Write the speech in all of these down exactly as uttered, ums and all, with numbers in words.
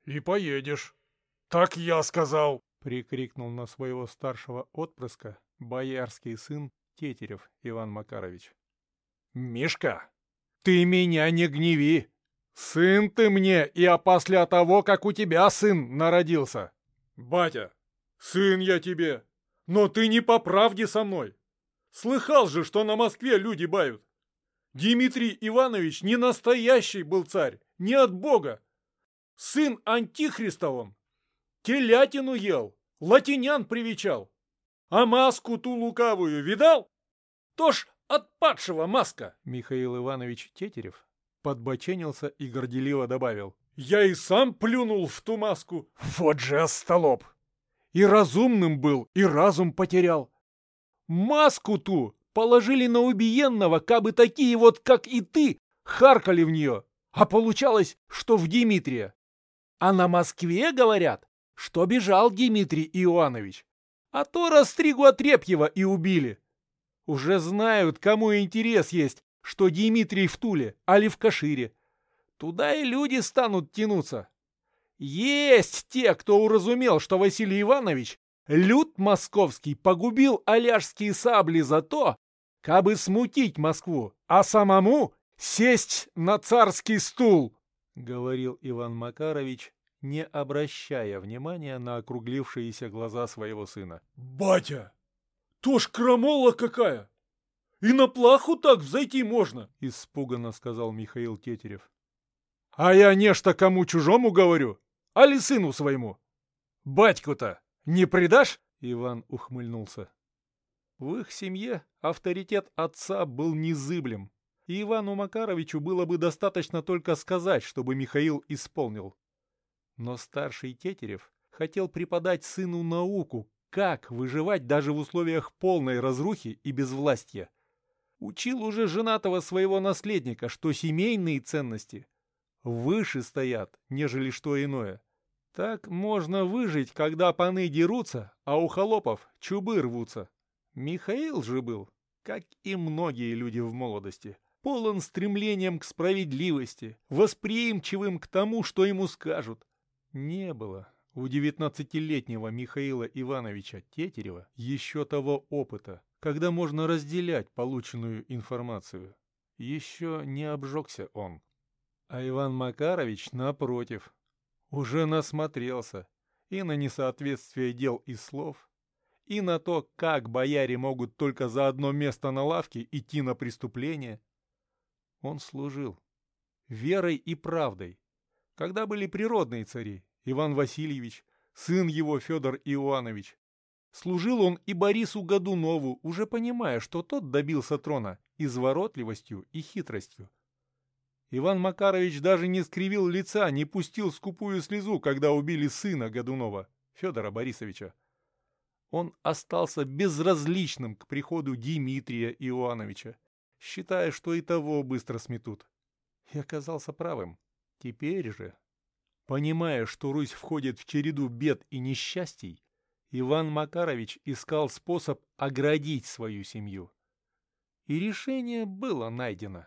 И поедешь. Так я сказал. Прикрикнул на своего старшего отпрыска боярский сын Тетерев Иван Макарович. Мишка, ты меня не гневи. Сын ты мне и опосля того, как у тебя сын народился. Батя, сын я тебе, но ты не по правде со мной. Слыхал же, что на Москве люди бают. Дмитрий Иванович не настоящий был царь, не от Бога. Сын Антихристовым. Телятину ел, латинян привечал. А маску ту лукавую видал? То ж от падшего маска. Михаил Иванович Тетерев подбоченился и горделиво добавил. Я и сам плюнул в ту маску. Вот же остолоп. И разумным был, и разум потерял. Маску ту положили на убиенного, кабы такие вот, как и ты, харкали в нее. А получалось, что в Дмитрия. А на Москве говорят, что бежал Дмитрий Иоаннович. А то Растригу Отрепьева и убили. Уже знают, кому интерес есть, что Дмитрий в Туле, али в Кашире. Туда и люди станут тянуться. Есть те, кто уразумел, что Василий Иванович, люд московский, погубил аляжские сабли за то, кабы смутить Москву, а самому сесть на царский стул, — говорил Иван Макарович, не обращая внимания на округлившиеся глаза своего сына. — Батя, то ж крамола какая! И на плаху так взойти можно! — испуганно сказал Михаил Тетерев. — А я нечто кому чужому говорю, али сыну своему? Батьку-то не предашь? — Иван ухмыльнулся. В их семье авторитет отца был незыблем, и Ивану Макаровичу было бы достаточно только сказать, чтобы Михаил исполнил. Но старший Тетерев хотел преподать сыну науку, как выживать даже в условиях полной разрухи и безвластья. Учил уже женатого своего наследника, что семейные ценности выше стоят, нежели что иное. Так можно выжить, когда паны дерутся, а у холопов чубы рвутся. Михаил же был, как и многие люди в молодости, полон стремлением к справедливости, восприимчивым к тому, что ему скажут. Не было у девятнадцатилетнего Михаила Ивановича Тетерева еще того опыта, когда можно разделять полученную информацию. Еще не обжегся он. А Иван Макарович, напротив, уже насмотрелся и на несоответствие дел и слов, и на то, как бояре могут только за одно место на лавке идти на преступление. Он служил верой и правдой. Когда были природные цари, Иван Васильевич, сын его Федор Иоаннович, служил он и Борису Годунову, уже понимая, что тот добился трона изворотливостью и хитростью. Иван Макарович даже не скривил лица, не пустил скупую слезу, когда убили сына Годунова, Федора Борисовича. Он остался безразличным к приходу Дмитрия Иоанновича, считая, что и того быстро сметут. И оказался правым. Теперь же, понимая, что Русь входит в череду бед и несчастий, Иван Макарович искал способ оградить свою семью. И решение было найдено.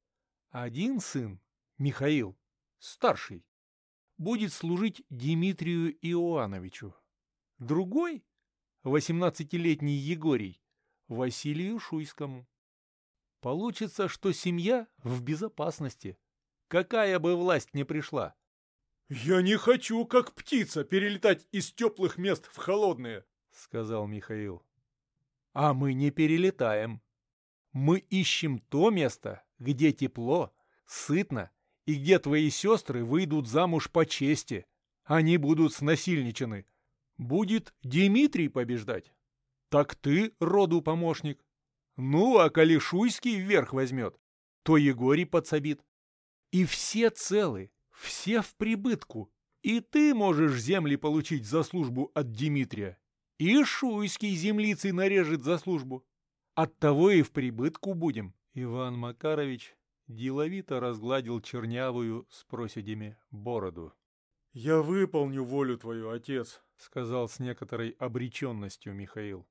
Один сын, Михаил, старший, будет служить Дмитрию Иоанновичу. Другой, восемнадцатилетний Егорий, Василию Шуйскому. Получится, что семья в безопасности, какая бы власть ни пришла. — Я не хочу, как птица, перелетать из теплых мест в холодные, — сказал Михаил. — А мы не перелетаем. Мы ищем то место, где тепло, сытно, и где твои сестры выйдут замуж по чести. Они будут снасильничены. Будет Дмитрий побеждать. Так ты роду помощник. Ну, а коли Шуйский вверх возьмет, то Егорий подсобит. И все целы, все в прибытку. И ты можешь земли получить за службу от Дмитрия. И Шуйский землицей нарежет за службу. Оттого и в прибытку будем. Иван Макарович деловито разгладил чернявую с проседями бороду. — Я выполню волю твою, отец, — сказал с некоторой обреченностью Михаил.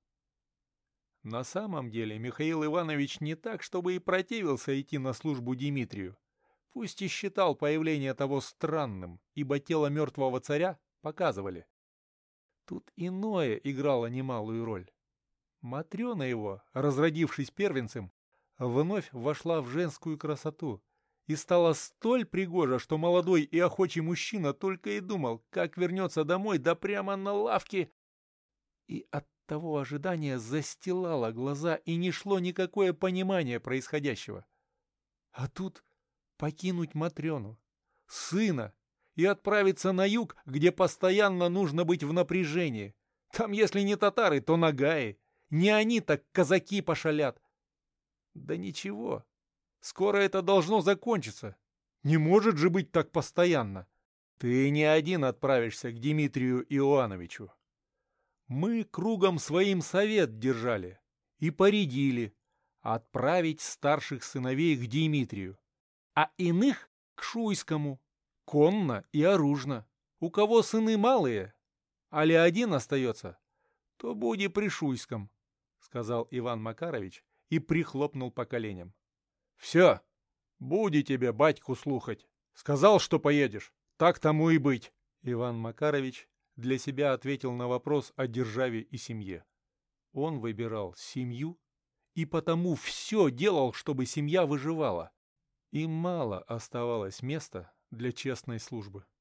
На самом деле Михаил Иванович не так, чтобы и противился идти на службу Дмитрию. Пусть и считал появление того странным, ибо тело мертвого царя показывали. Тут иное играло немалую роль. Матрена его, разродившись первенцем, вновь вошла в женскую красоту и стала столь пригожа, что молодой и охочий мужчина только и думал, как вернется домой, да прямо на лавке. И от того ожидания застилало глаза, и не шло никакое понимание происходящего. А тут покинуть Матрену, сына, и отправиться на юг, где постоянно нужно быть в напряжении. Там, если не татары, то нагаи. Не они, так казаки пошалят. Да ничего, скоро это должно закончиться. Не может же быть так постоянно. Ты не один отправишься к Дмитрию Иоановичу. Мы кругом своим совет держали и поредили отправить старших сыновей к Дмитрию, а иных к Шуйскому, конно и оружно. У кого сыны малые, али один остается, то буди при Шуйском, — сказал Иван Макарович и прихлопнул по коленям. — Все, буди тебе батьку слухать. Сказал, что поедешь, так тому и быть. Иван Макарович для себя ответил на вопрос о державе и семье. Он выбирал семью и потому все делал, чтобы семья выживала. И мало оставалось места для честной службы.